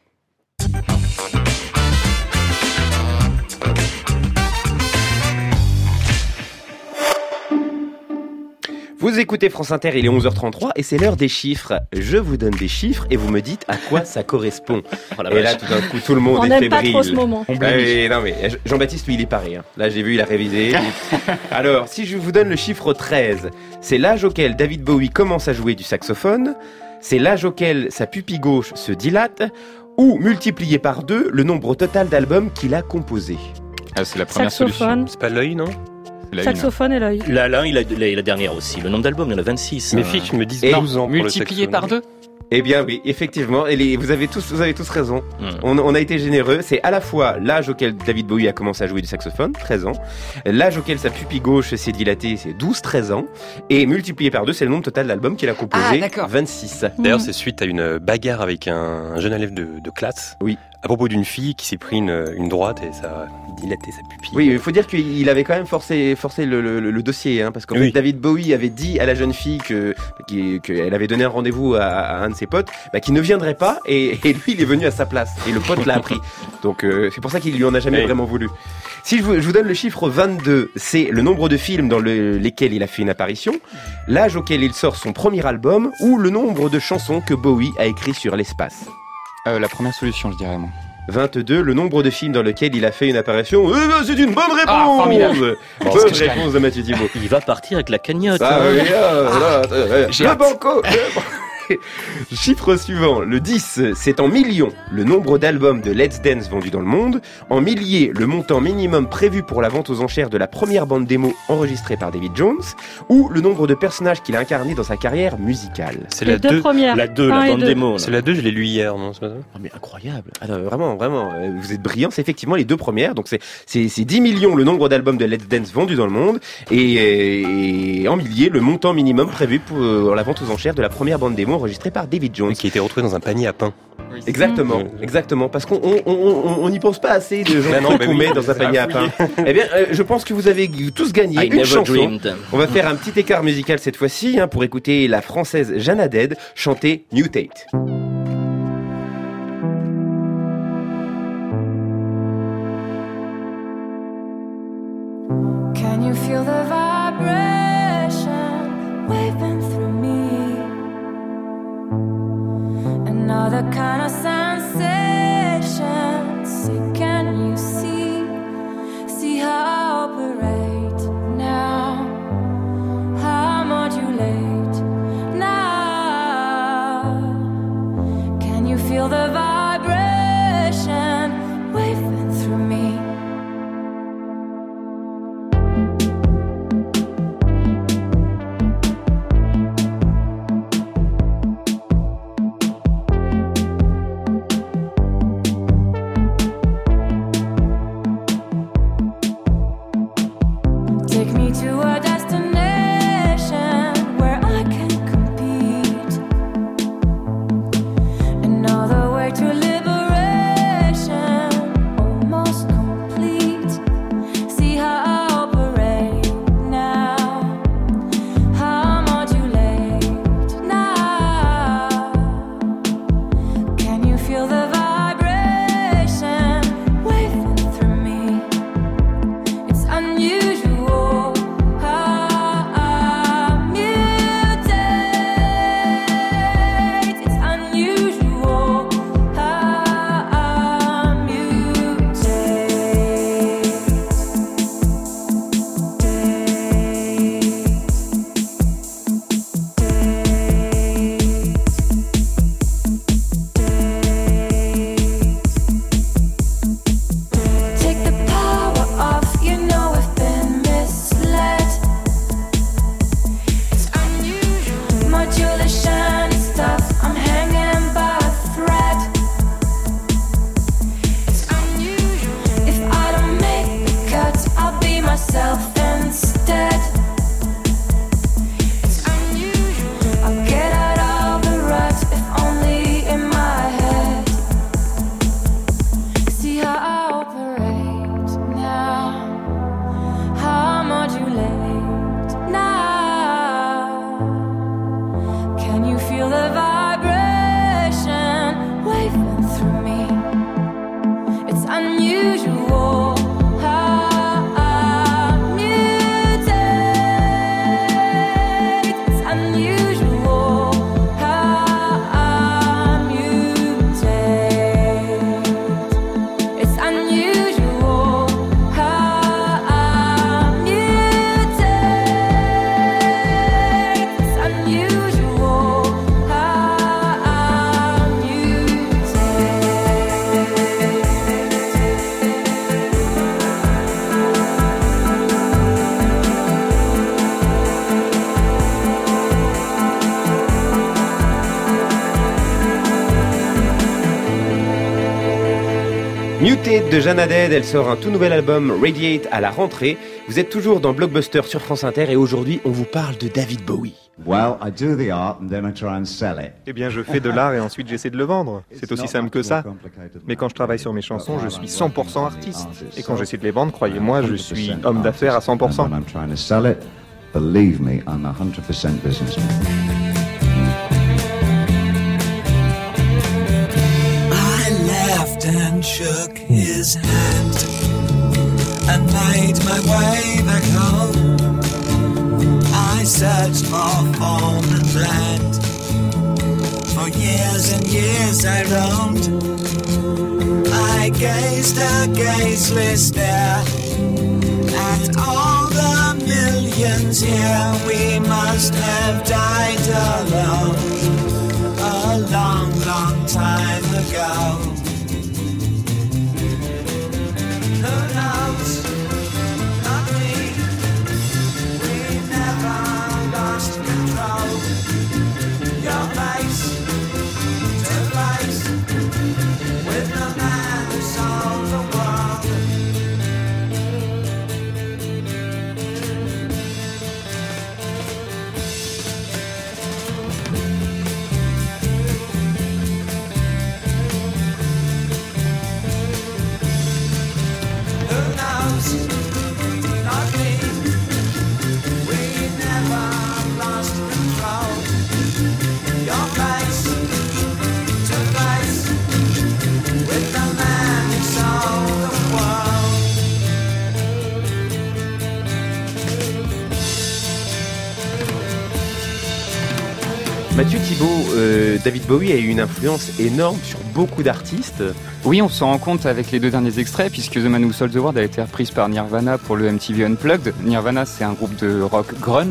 Vous écoutez France Inter, il est 11h33 et c'est l'heure des chiffres. Je vous donne des chiffres et vous me dites à quoi ça correspond. Oh et là, tout d'un coup, tout le monde est fébrile. On n'aime pas trop ce moment. Non mais Jean-Baptiste, lui, il est paré. Hein. Là, j'ai vu, il a révisé. Alors, si je vous donne le chiffre 13, c'est l'âge auquel David Bowie commence à jouer du saxophone, c'est l'âge auquel sa pupille gauche se dilate, ou multiplié par 2 le nombre total d'albums qu'il a composés. Ah, c'est la première solution. C'est pas l'œil, non? Saxophone et l'œil. Là, il a la dernière aussi. Le nombre d'albums, il y en a 26. Mes filles me disent 12 ans pour multiplié par 2. Eh bien oui, effectivement, et vous avez tous raison. On a été généreux. C'est à la fois l'âge auquel David Bowie a commencé à jouer du saxophone, 13 ans, l'âge auquel sa pupille gauche s'est dilatée, c'est 12-13 ans, et multiplié par 2, c'est le nombre total d'albums qu'il a composé, 26. D'ailleurs, c'est suite à une bagarre avec un jeune élève de classe. Oui. À propos d'une fille qui s'est pris une droite et ça a dilaté sa pupille. Oui, il faut dire qu'il avait quand même forcé le dossier, hein, parce qu'en fait, David Bowie avait dit à la jeune fille qu'elle avait donné un rendez-vous à un de ses potes, qu'il ne viendrait pas, et lui, il est venu à sa place, et le pote l'a appris. Donc, c'est pour ça qu'il lui en a jamais vraiment voulu. Si je vous donne le chiffre 22, c'est le nombre de films dans lesquels il a fait une apparition, l'âge auquel il sort son premier album, ou le nombre de chansons que Bowie a écrit sur l'espace. La première solution, je dirais, moi. 22, le nombre de films dans lesquels il a fait une apparition. C'est une bonne réponse. Ah, formidable. Bonne réponse de Mathieu Thibault. Il va partir avec la cagnotte. Le banco. Chiffre suivant, le 10, c'est en millions le nombre d'albums de Let's Dance vendus dans le monde, en milliers le montant minimum prévu pour la vente aux enchères de la première bande démo enregistrée par David Jones, ou le nombre de personnages qu'il a incarnés dans sa carrière musicale. C'est la 2. La 2, la bande démo. C'est la 2, je l'ai lu hier, non? C'est pas ça? Oh, mais incroyable. Ah, non, vraiment, vous êtes brillants. C'est effectivement les 2 premières. Donc c'est 10 millions le nombre d'albums de Let's Dance vendus dans le monde, et en milliers le montant minimum prévu pour la vente aux enchères de la première bande démo enregistré par David Jones. Qui a été retrouvé dans un panier à pain. Exactement, parce qu'on n'y pense pas assez de gens qu'on met dans un panier à pain. Eh bien, je pense que vous avez tous gagné une chanson. On va faire un petit écart musical cette fois-ci, pour écouter la française Jeanne Haddad chanter New Tate. Can you feel the vibration waving through me? Another kind of sensation. Say, can you see how I operate now? feel the vibration waving through me? Take me to a destination where I can compete. Another way to liberation, almost complete. See how I operate now, how I modulate now. Can you feel the vibration waving through me? It's unusual. Take the power off, you know we've been misled. It's unusual. Modulation stuff, I'm hanging by a thread. It's unusual. If I don't make the cut, I'll be myself instead. It's unusual. I'll get out of the rut, if only in my head. See how I operate now, how I modulate now. Can you feel the vibration waving through me? It's unusual how I mutate. It's unusual how I mutate. It's unusual how I mutate. It's unusual how I Muted de Jeanne Haddad, elle sort un tout nouvel album Radiate à la rentrée. Vous êtes toujours dans Blockbuster sur France Inter et aujourd'hui on vous parle de David Bowie. Eh bien, je fais de l'art et ensuite j'essaie de le vendre. C'est aussi simple que ça. Mais quand je travaille sur mes chansons, je suis 100% artiste. Et quand j'essaie de les vendre, croyez-moi, je suis homme d'affaires à 100%. I laughed and shook his hand and made my way back home. I searched for form and land. For years and years I roamed. I gazed a gazeless stare at all the millions here. We must have died alone a long, long time ago. Who knows? Not me. We never lost control. Your face to face with the man who sold the world. Mathieu Thibault, David Bowie a eu une influence énorme sur beaucoup d'artistes. Oui, on s'en rend compte avec les deux derniers extraits, puisque The Man Who Sold the World a été reprise par Nirvana pour le MTV Unplugged. Nirvana, c'est un groupe de rock grunge,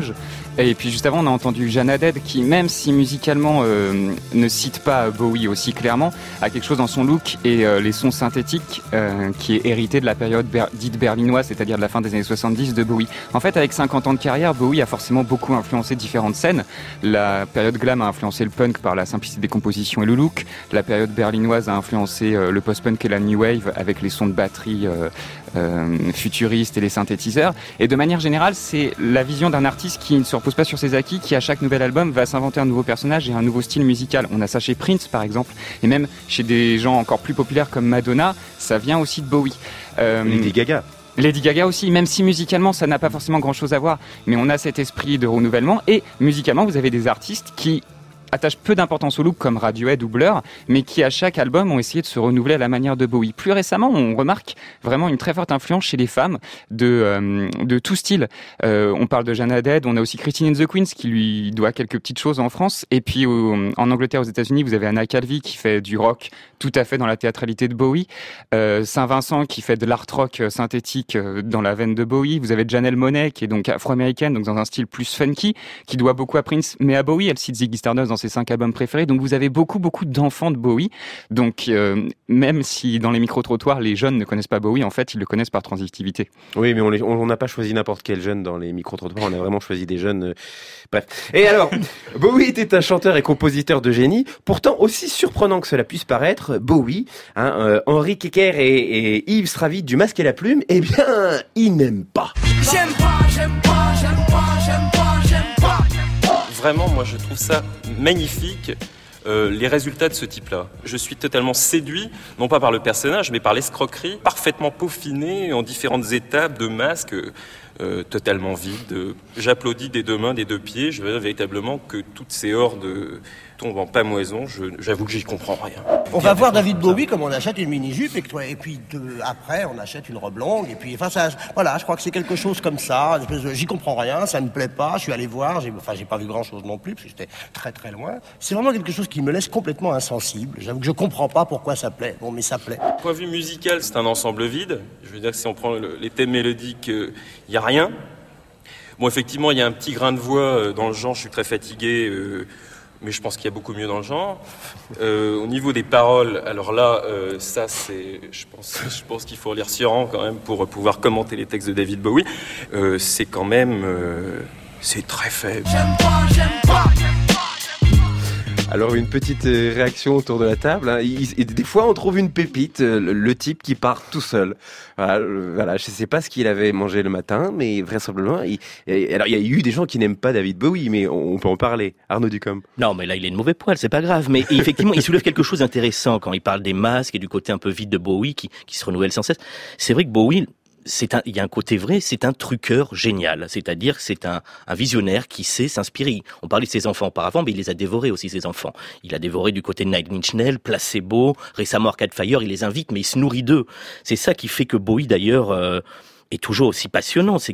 Et puis juste avant, on a entendu Jeanne Haddad qui, même si musicalement ne cite pas Bowie aussi clairement, a quelque chose dans son look et les sons synthétiques qui est hérité de la période dite berlinoise, c'est-à-dire de la fin des années 70 de Bowie. En fait, avec 50 ans de carrière, Bowie a forcément beaucoup influencé différentes scènes. La période glam a influencé le punk par la simplicité des compositions et le look. La période berlinoise a influencé le post-punk et la new wave avec les sons de batterie futuristes et les synthétiseurs. Et de manière générale, c'est la vision d'un artiste qui ne se repose pas sur ses acquis, qui à chaque nouvel album va s'inventer un nouveau personnage et un nouveau style musical. On a ça chez Prince par exemple, et même chez des gens encore plus populaires comme Madonna, ça vient aussi de Bowie. Lady Gaga. Lady Gaga aussi, même si musicalement ça n'a pas forcément grand chose à voir, mais on a cet esprit de renouvellement, et musicalement vous avez des artistes qui attachent peu d'importance au look comme Radiohead ou Blur, mais qui à chaque album ont essayé de se renouveler à la manière de Bowie. Plus récemment, on remarque vraiment une très forte influence chez les femmes de tout style. On parle de Jeanne Haddad, on a aussi Christine and the Queens qui lui doit quelques petites choses en France, et puis en Angleterre, aux États-Unis, vous avez Anna Calvi qui fait du rock tout à fait dans la théâtralité de Bowie, Saint-Vincent qui fait de l'art rock synthétique dans la veine de Bowie, vous avez Janelle Monáe qui est donc afro-américaine, donc dans un style plus funky, qui doit beaucoup à Prince, mais à Bowie. Elle cite Ziggy Stardust dans ses 5 albums préférés, donc vous avez beaucoup d'enfants de Bowie, donc même si dans les micro-trottoirs les jeunes ne connaissent pas Bowie, en fait ils le connaissent par transitivité. Oui, mais on n'a pas choisi n'importe quel jeune dans les micro-trottoirs, on a vraiment choisi des jeunes... Bref. Et alors, Bowie était un chanteur et compositeur de génie, pourtant aussi surprenant que cela puisse paraître, Bowie, Henri Kecker et Yves Stravit du Masque et la Plume, eh bien, ils n'aiment pas. J'aime pas. Vraiment, moi je trouve ça magnifique, les résultats de ce type-là. Je suis totalement séduit, non pas par le personnage, mais par l'escroquerie, parfaitement peaufinée en différentes étapes de masques, totalement vides. J'applaudis des 2 mains, des 2 pieds, je veux véritablement que toutes ces hordes tombent en pamoison, j'avoue que j'y comprends rien. On va voir David Bowie comme on achète une mini-jupe et puis après on achète une robe longue et puis enfin ça, voilà, je crois que c'est quelque chose comme ça, j'y comprends rien, ça me plaît pas, je suis allé voir, j'ai pas vu grand chose non plus parce que j'étais très très loin. C'est vraiment quelque chose qui me laisse complètement insensible. J'avoue que je comprends pas pourquoi ça plaît. Bon, mais ça plaît. Point de vue musical, c'est un ensemble vide. Je veux dire que si on prend les thèmes mélodiques, il y a rien. Bon, effectivement, il y a un petit grain de voix dans le genre, je suis très fatigué. Mais je pense qu'il y a beaucoup mieux dans le genre. Au niveau des paroles, alors là, ça c'est, je pense qu'il faut relire Sioran quand même pour pouvoir commenter les textes de David Bowie. C'est quand même, c'est très faible. J'aime pas. Alors une petite réaction autour de la table. Hein. Des fois on trouve une pépite, le type qui part tout seul. Voilà, je sais pas ce qu'il avait mangé le matin, mais vraisemblablement. Alors il y a eu des gens qui n'aiment pas David Bowie, mais on peut en parler. Arnaud Ducombe. Non, mais là il est de mauvais poil, c'est pas grave. Mais effectivement, il soulève quelque chose d'intéressant quand il parle des masques et du côté un peu vide de Bowie qui se renouvelle sans cesse. C'est vrai que Bowie, il y a un côté vrai, c'est un truqueur génial. C'est-à-dire que c'est un visionnaire qui sait s'inspirer. On parlait de ses enfants auparavant, mais il les a dévorés aussi, ses enfants. Il a dévoré du côté de Nine Inch Nails, Placebo, récemment Arcade Fire, il les invite, mais il se nourrit d'eux. C'est ça qui fait que Bowie, d'ailleurs, est toujours aussi passionnant. C'est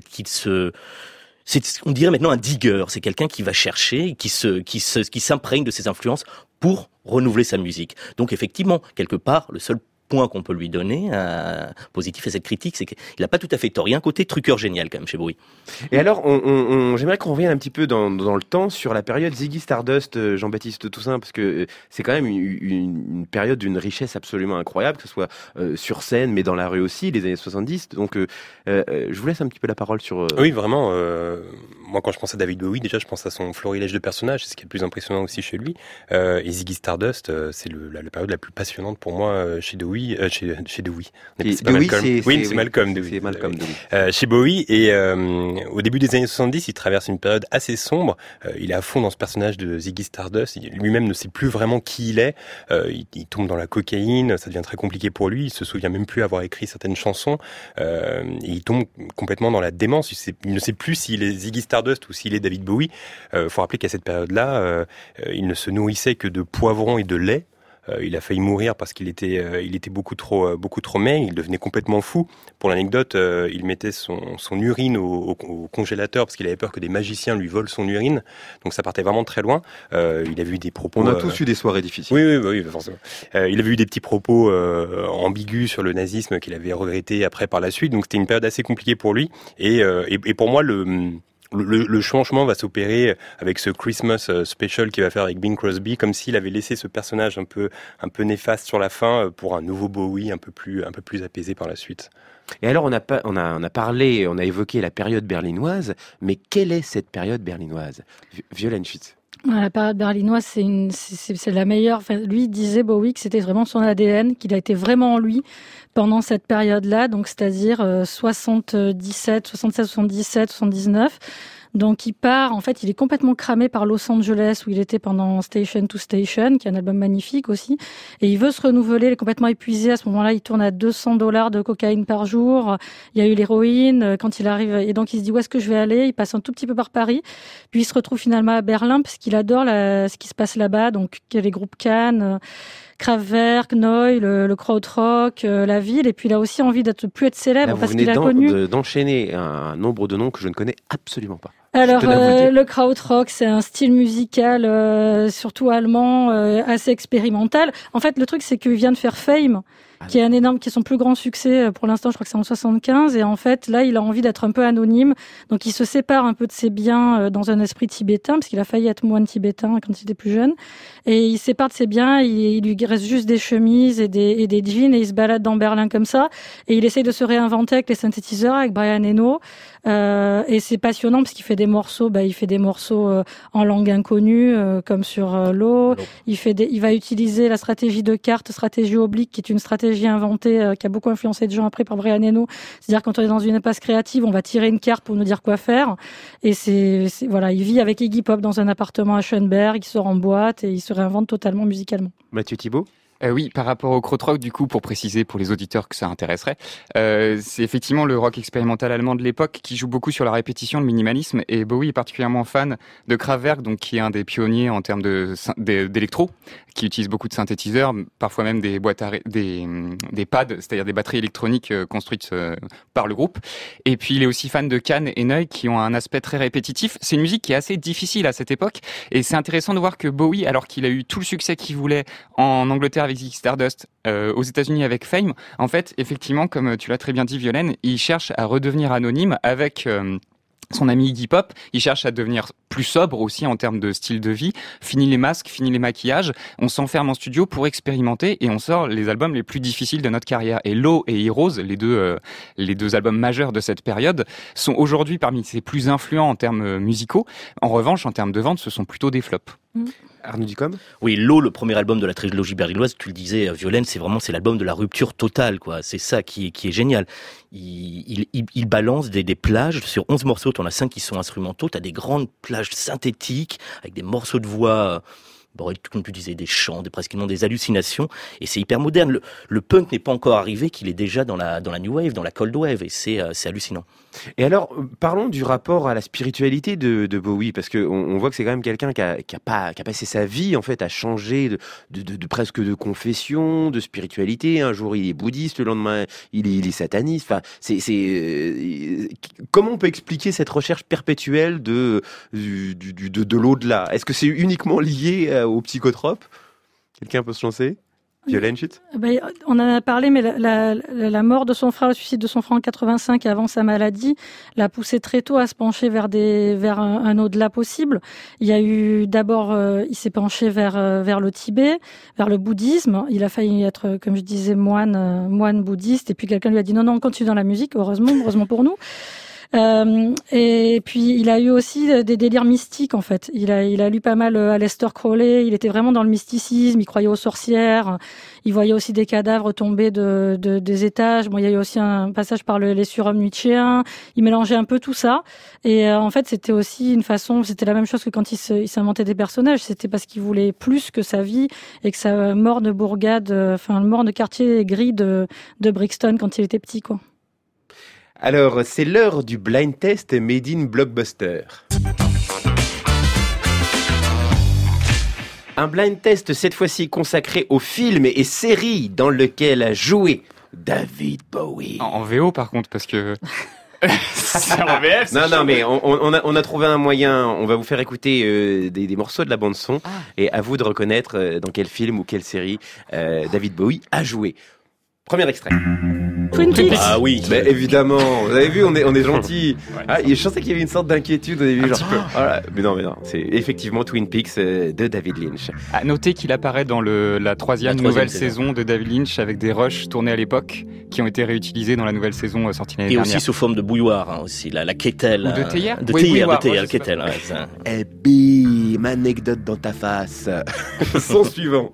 on dirait maintenant un digger. C'est quelqu'un qui va chercher, qui s'imprègne de ses influences pour renouveler sa musique. Donc, effectivement, quelque part, le seul point qu'on peut lui donner, positif à cette critique, c'est qu'il n'a pas tout à fait tort. Il y a un côté truqueur génial quand même chez Bowie. Et alors, j'aimerais qu'on revienne un petit peu dans le temps sur la période Ziggy Stardust, Jean-Baptiste Toussaint, parce que c'est quand même une période d'une richesse absolument incroyable, que ce soit sur scène, mais dans la rue aussi, les années 70. Donc, je vous laisse un petit peu la parole sur... Oui, vraiment. Moi, quand je pense à David Bowie, déjà, je pense à son florilège de personnages, c'est ce qui est le plus impressionnant aussi chez lui. Et Ziggy Stardust, c'est la période la plus passionnante pour moi chez Bowie. Chez Bowie. C'est Malcolm Dewey. C'est Malcolm Dewey. Chez Bowie, et au début des années 70, il traverse une période assez sombre. Il est à fond dans ce personnage de Ziggy Stardust. Lui-même ne sait plus vraiment qui il est. Il tombe dans la cocaïne, ça devient très compliqué pour lui. Il se souvient même plus avoir écrit certaines chansons. Et il tombe complètement dans la démence. Il ne sait plus s'il est Ziggy Stardust ou s'il est David Bowie. Faut rappeler qu'à cette période-là, il ne se nourrissait que de poivrons et de lait. Il a failli mourir parce qu'il était beaucoup trop maigre. Il devenait complètement fou. Pour l'anecdote, il mettait son urine au congélateur parce qu'il avait peur que des magiciens lui volent son urine. Donc ça partait vraiment très loin. Il avait eu des propos. On a tous eu des soirées difficiles. Oui, forcément. Il avait eu des petits propos ambigus sur le nazisme qu'il avait regretté après par la suite. Donc c'était une période assez compliquée pour lui. Et pour moi Le changement va s'opérer avec ce Christmas special qu'il va faire avec Bing Crosby, comme s'il avait laissé ce personnage un peu néfaste sur la fin pour un nouveau Bowie un peu plus apaisé par la suite. Et alors, on a évoqué la période berlinoise, mais quelle est cette période berlinoise? Violaine Schütz. La période berlinoise, c'est la meilleure. Enfin, lui disait, Bowie, que c'était vraiment son ADN, qu'il a été vraiment en lui pendant cette période-là, donc c'est-à-dire 77, 79. Donc il part, en fait, il est complètement cramé par Los Angeles où il était pendant Station to Station, qui est un album magnifique aussi. Et il veut se renouveler, il est complètement épuisé. À ce moment-là, il tourne à $200 de cocaïne par jour. Il y a eu l'héroïne quand il arrive. Et donc il se dit où est-ce que je vais aller? Il passe un tout petit peu par Paris. Puis il se retrouve finalement à Berlin parce qu'il adore ce qui se passe là-bas. Donc il y a les groupes Cannes, Kraftwerk, Neu, le krautrock, la ville. Et puis il a aussi envie d'être célèbre. Là, parce qu'il a connu d'enchaîner un nombre de noms que je ne connais absolument pas. Alors, le krautrock, c'est un style musical, surtout allemand, assez expérimental. En fait, le truc, c'est qu'il vient de faire Fame, qui est son plus grand succès pour l'instant, je crois que c'est en 75. Et en fait, là, il a envie d'être un peu anonyme. Donc, il se sépare un peu de ses biens dans un esprit tibétain, parce qu'il a failli être moine tibétain quand il était plus jeune. Et il sépare de ses biens, il lui reste juste des chemises et des jeans, et il se balade dans Berlin comme ça. Et il essaye de se réinventer avec les synthétiseurs, avec Brian Eno. Et c'est passionnant parce qu'il fait des morceaux, en langue inconnue, comme sur l'eau. Il va utiliser la stratégie de carte, stratégie oblique, qui est une stratégie inventée qui a beaucoup influencé des gens après par Brian Eno. C'est-à-dire quand on est dans une impasse créative, on va tirer une carte pour nous dire quoi faire. Et voilà, il vit avec Iggy Pop dans un appartement à Schönberg, il sort en boîte et il se réinvente totalement musicalement. Mathieu Thibault? Oui, par rapport au krautrock, du coup, pour préciser pour les auditeurs que ça intéresserait, c'est effectivement le rock expérimental allemand de l'époque qui joue beaucoup sur la répétition, le minimalisme, et Bowie est particulièrement fan de Kraftwerk, donc qui est un des pionniers en termes d'électro, qui utilise beaucoup de synthétiseurs, parfois même des des pads, c'est-à-dire des batteries électroniques construites par le groupe. Et puis il est aussi fan de Cannes et Neu, qui ont un aspect très répétitif. C'est une musique qui est assez difficile à cette époque, et c'est intéressant de voir que Bowie, alors qu'il a eu tout le succès qu'il voulait en Angleterre avec Ziggy Stardust, aux États-Unis avec Fame, en fait, effectivement, comme tu l'as très bien dit, Violaine, il cherche à redevenir anonyme avec son ami Iggy Pop. Il cherche à devenir plus sobre aussi en termes de style de vie. Fini les masques, fini les maquillages. On s'enferme en studio pour expérimenter et on sort les albums les plus difficiles de notre carrière. Et Low et Heroes, les deux albums majeurs de cette période, sont aujourd'hui parmi ses plus influents en termes musicaux. En revanche, en termes de vente, ce sont plutôt des flops. Arnaud Ducombe? Oui, Low, le premier album de la trilogie berlinoise, tu le disais, Violaine, c'est l'album de la rupture totale, quoi. C'est ça qui est génial. Il balance des plages sur 11 morceaux, t'en as 5 qui sont instrumentaux, t'as des grandes plages synthétiques, avec des morceaux de voix, comme tu disais, des chants, des hallucinations, et c'est hyper moderne. Le punk n'est pas encore arrivé, qu'il est déjà dans la new wave, dans la cold wave, et c'est hallucinant. Et alors, parlons du rapport à la spiritualité de Bowie, parce que on voit que c'est quand même quelqu'un qui a passé sa vie en fait à changer de presque de confession, de spiritualité. Un jour il est bouddhiste, le lendemain il est sataniste. Enfin, comment on peut expliquer cette recherche perpétuelle de l'au-delà? Est-ce que c'est uniquement lié aux psychotropes? Quelqu'un peut se lancer? Violaine Schütz? On en a parlé, mais la mort de son frère, le suicide de son frère en 85 avant sa maladie, l'a poussé très tôt à se pencher vers un au-delà possible. Il y a eu d'abord, il s'est penché vers le Tibet, vers le bouddhisme. Il a failli être, comme je disais, moine bouddhiste. Et puis quelqu'un lui a dit non, on continue dans la musique, heureusement pour nous. Et puis il a eu aussi des délires mystiques en fait. Il a lu pas mal Aleister Crowley. Il était vraiment dans le mysticisme. Il croyait aux sorcières. Il voyait aussi des cadavres tomber des étages. Bon, il y a eu aussi un passage par les surhommes nietzschéens. Il mélangeait un peu tout ça. Et en fait, c'était aussi une façon. C'était la même chose que quand il s'inventait des personnages. C'était parce qu'il voulait plus que sa vie et que sa morne bourgade, le morne quartier gris de Brixton quand il était petit, quoi. Alors, c'est l'heure du blind test made in Blockbuster. Un blind test cette fois-ci consacré aux films et séries dans lesquels a joué David Bowie. En VO par contre, parce que... c'est en VF. Non, mais on a trouvé un moyen. On va vous faire écouter des morceaux de la bande son et à vous de reconnaître dans quel film ou quelle série David Bowie a joué. Premier extrait. Twin Peaks. Ah oui. Mais évidemment, vous avez vu, on est gentil. Ah, je pensais qu'il y avait une sorte d'inquiétude au début, genre. Voilà. Mais non, c'est effectivement Twin Peaks de David Lynch. À noter qu'il apparaît dans la troisième nouvelle saison de David Lynch avec des rushs tournés à l'époque qui ont été réutilisés dans la nouvelle saison sortie l'année dernière. Et aussi sous forme de bouilloire, aussi la kettle. Ou de théière. De théière, la kettle. Et bim, anecdote dans ta face. Son suivant.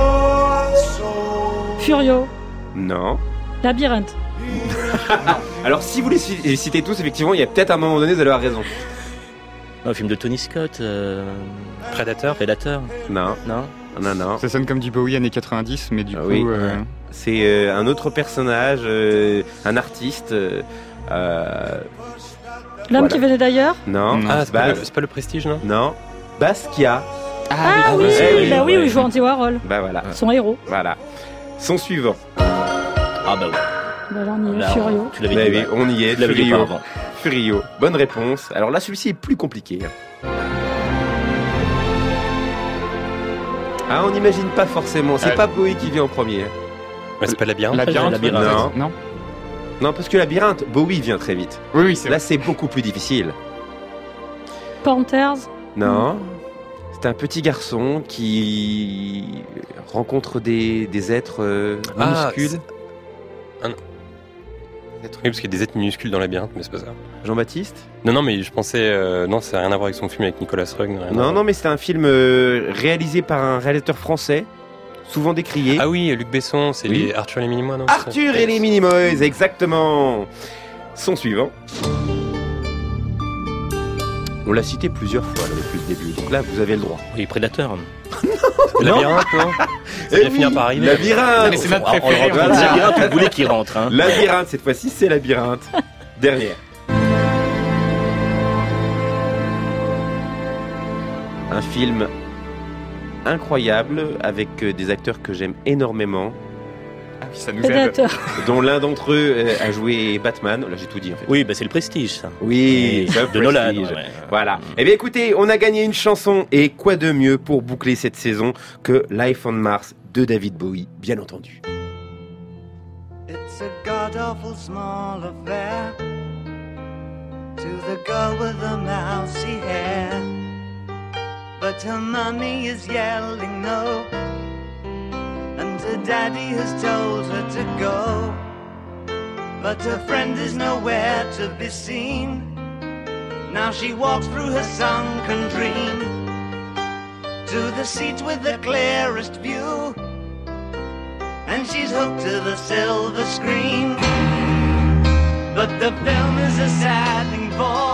Furio. Non. Labyrinthe. Alors si vous les citez tous, effectivement, il y a peut-être à un moment donné, vous allez avoir raison. Un film de Tony Scott. Predator. Non. Ça sonne comme du Bowie années 90, mais du coup... Oui. C'est un autre personnage, un artiste. L'homme qui venait d'ailleurs. Non. C'est pas le Prestige, non? Non. Basquiat. Ah oui, il joue Andy Warhol. Bah voilà. Son héros. Voilà. Son suivant. Ah bah oui. Bah là, on y est, Furio. Tu l'avais dit. Oui, on y est, Tu l'avais dit pas avant. Furio. Bonne réponse. Alors là, celui-ci est plus compliqué. Ah, on n'imagine pas forcément. C'est pas Bowie qui vient en premier. Mais c'est pas Labyrinthe. Non, parce que Labyrinthe, Bowie vient très vite. Oui, c'est là, c'est beaucoup plus difficile. Panthers. Non. C'est un petit garçon qui rencontre des êtres minuscules. Oui, parce qu'il y a des êtres minuscules dans Labyrinthe, mais c'est pas ça. Jean-Baptiste ? Non, mais je pensais... non, ça n'a rien à voir avec son film avec Nicolas Roeg. Non, mais c'est un film réalisé par un réalisateur français, souvent décrié. Ah oui, Luc Besson, c'est les Arthur et les Minimoys, non? Arthur et les Minimoys, exactement. Son suivant. On l'a cité plusieurs fois là, depuis le début, donc là, vous avez le droit. Oui, Prédateur. Labyrinthe, non? Ça va finir par arriver. Labyrinthe. Mais c'est notre préféré. Labyrinthe, on voulait qu'il rentre. Hein. Labyrinthe, cette fois-ci, c'est Labyrinthe. Dernière. Un film incroyable avec des acteurs que j'aime énormément. Ah oui, ça nous aide. Dont l'un d'entre eux a joué Batman. Là, j'ai tout dit en fait. Oui, bah c'est le Prestige, ça. Oui, de Nolan. Voilà. Eh bien, écoutez, on a gagné une chanson. Et quoi de mieux pour boucler cette saison que Life on Mars de David Bowie, bien entendu. It's a god-awful small affair to the girl with the mousy hair, but her mommy is yelling no, and her daddy has told her to go, but her friend is nowhere to be seen. Now she walks through her sunken dream to the seat with the clearest view, and she's hooked to the silver screen. But the film is a sad thing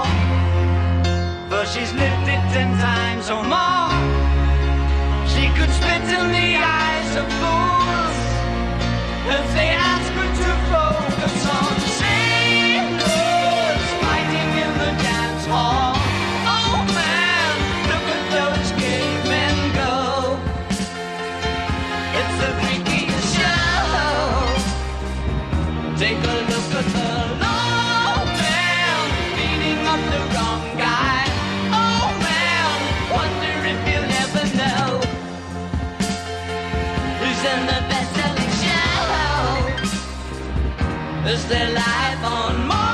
for she's lived it 10 times or more. She could spit in the eyes of fools if they ask her to focus on sailors fighting in the dance hall. Oh man, look at those cavemen go. It's the freakiest show. Take a look at the low man beating up the wrong guy. Oh man, wonder if you'll ever know who's in the best-selling show. Is there life on Mars?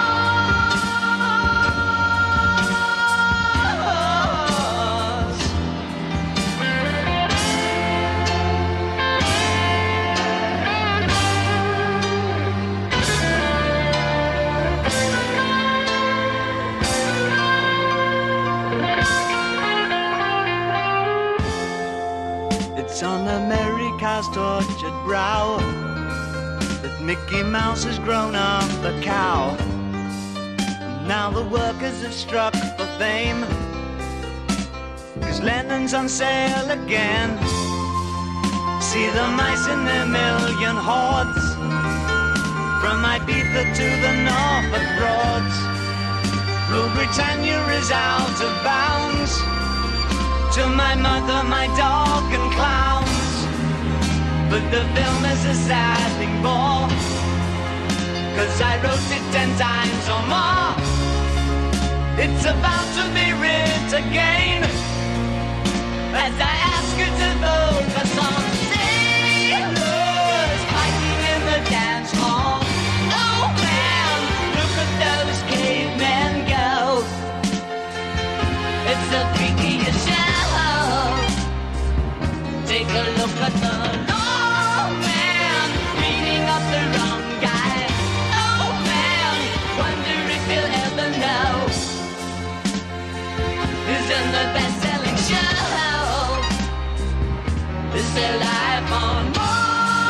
It's on America's tortured brow that Mickey Mouse has grown up a cow. And now the workers have struck for fame, 'cause Lennon's on sale again. See the mice in their million hordes, from Ibiza to the Norfolk Broads. Rule Britannia is out of bounds, to my mother, my dog and clowns. But the film is a sad thing for, 'cause I wrote it 10 times or more. It's about to be writ again, as I ask you to focus on sailors fighting in the dance hall. their life on Mars.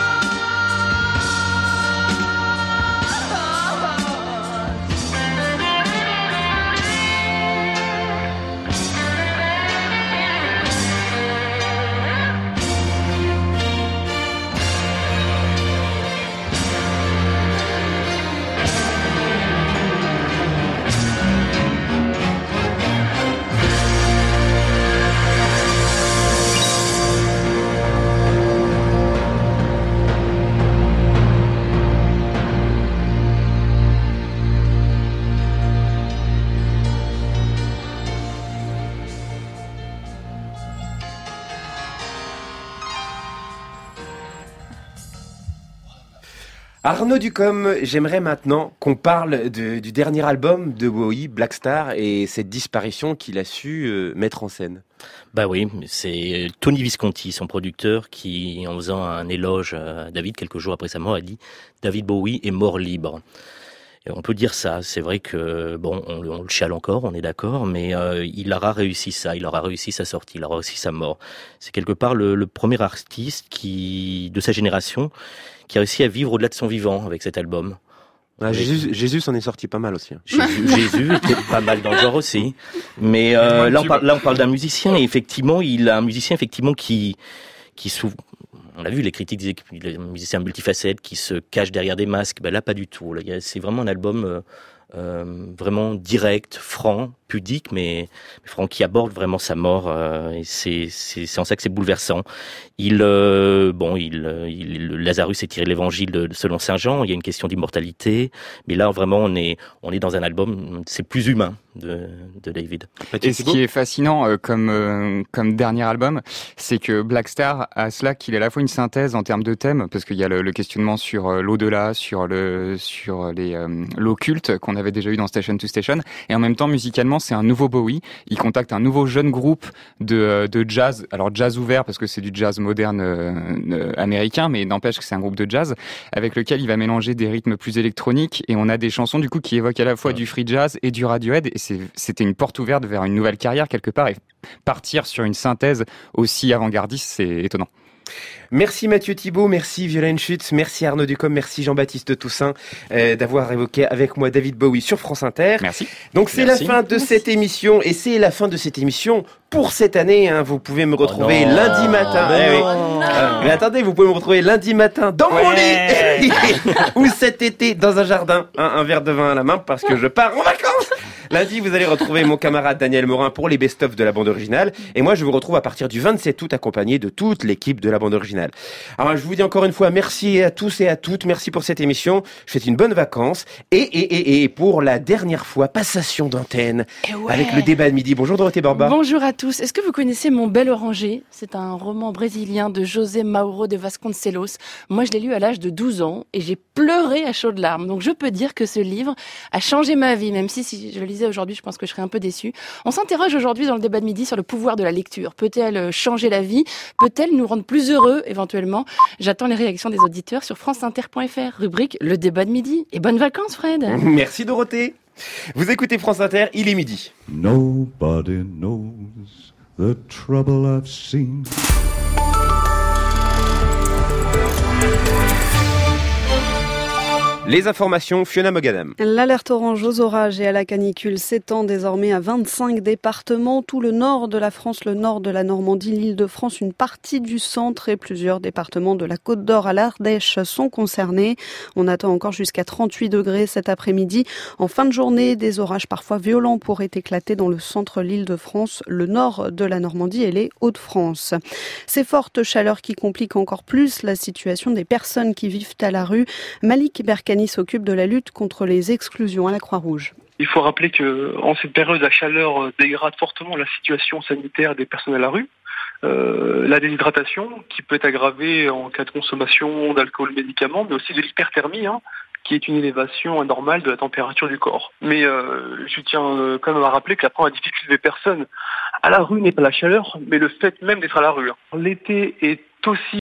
Arnaud Ducom, j'aimerais maintenant qu'on parle du dernier album de Bowie, Black Star, et cette disparition qu'il a su mettre en scène. Bah oui, c'est Tony Visconti, son producteur, qui, en faisant un éloge à David quelques jours après sa mort, a dit « David Bowie est mort libre ». Et on peut dire ça, c'est vrai que, bon, on le chiale encore, on est d'accord, mais il aura réussi ça, il aura réussi sa sortie, il aura réussi sa mort. C'est quelque part le premier artiste de sa génération qui a réussi à vivre au-delà de son vivant avec cet album. Ah, Jésus s'en est sorti pas mal aussi. Jésus était pas mal dans le genre aussi. Mais là, on parle d'un musicien, et effectivement, il a un musicien effectivement qui on l'a vu, les critiques disaient qu'il est un musicien multifacette qui se cache derrière des masques. Ben là, pas du tout. Là, c'est vraiment un album vraiment direct, franc, pudique, mais franc, qui aborde vraiment sa mort. Et c'est en ça que c'est bouleversant. Le Lazarus est tiré de l'Évangile selon Saint Jean. Il y a une question d'immortalité, mais là vraiment on est dans un album, c'est plus humain de David. Et ce qui est fascinant comme dernier album, c'est que Black Star a cela qu'il est à la fois une synthèse en termes de thèmes, parce qu'il y a le questionnement sur l'au-delà, sur l'occulte qu'on avait déjà eu dans Station to Station, et en même temps musicalement c'est un nouveau Bowie. Il contacte un nouveau jeune groupe de jazz, alors jazz ouvert parce que c'est du jazz moderne américain, mais n'empêche que c'est un groupe de jazz avec lequel il va mélanger des rythmes plus électroniques, et on a des chansons du coup qui évoquent à la fois du free jazz et du Radiohead, et c'était une porte ouverte vers une nouvelle carrière quelque part, et partir sur une synthèse aussi avant-gardiste, c'est étonnant. Merci Mathieu Thibault, merci Violaine Schütz, merci Arnaud Ducom, merci Jean-Baptiste Toussaint d'avoir évoqué avec moi David Bowie sur France Inter. Merci. Donc c'est la fin de cette émission, et c'est la fin de cette émission pour cette année. Vous pouvez me retrouver lundi matin. Mais attendez, vous pouvez me retrouver lundi matin dans mon lit ou cet été dans un jardin, un verre de vin à la main parce que je pars en vacances. Lundi, vous allez retrouver mon camarade Daniel Morin pour les best-of de la bande originale. Et moi, je vous retrouve à partir du 27 août accompagné de toute l'équipe de la bande originale. Alors, je vous dis encore une fois, merci à tous et à toutes. Merci pour cette émission. Je vous souhaite une bonne vacances. Et pour la dernière fois, passation d'antenne avec le débat de midi. Bonjour Dorothée Barba. Bonjour à tous. Est-ce que vous connaissez Mon Bel Oranger ? C'est un roman brésilien de José Mauro de Vasconcelos. Moi, je l'ai lu à l'âge de 12 ans et j'ai pleuré à chaudes larmes. Donc, je peux dire que ce livre a changé ma vie, même si je le lisais aujourd'hui, je pense que je serais un peu déçue. On s'interroge aujourd'hui dans le débat de midi sur le pouvoir de la lecture. Peut-elle changer la vie ? Peut-elle nous rendre plus heureux, éventuellement ? J'attends les réactions des auditeurs sur franceinter.fr, rubrique Le débat de midi. Et bonnes vacances, Fred. Merci Dorothée. Vous écoutez France Inter, il est midi. Nobody knows the trouble I've seen. Les informations, Fiona Mogadam. L'alerte orange aux orages et à la canicule s'étend désormais à 25 départements. Tout le nord de la France, le nord de la Normandie, l'Île-de-France, une partie du centre et plusieurs départements de la Côte d'Or à l'Ardèche sont concernés. On attend encore jusqu'à 38 degrés cet après-midi. En fin de journée, des orages parfois violents pourraient éclater dans le centre, l'Île-de-France, le nord de la Normandie et les Hauts-de-France. Ces fortes chaleurs qui compliquent encore plus la situation des personnes qui vivent à la rue. Malik Berkani s'occupe de la lutte contre les exclusions à la Croix-Rouge. Il faut rappeler qu'en cette période, la chaleur dégrade fortement la situation sanitaire des personnes à la rue. La déshydratation, qui peut être aggravée en cas de consommation d'alcool, médicaments, mais aussi de l'hyperthermie, qui est une élévation anormale de la température du corps. Mais je tiens quand même à rappeler que la première difficulté des personnes à la rue n'est pas la chaleur, mais le fait même d'être à la rue. L'été est aussi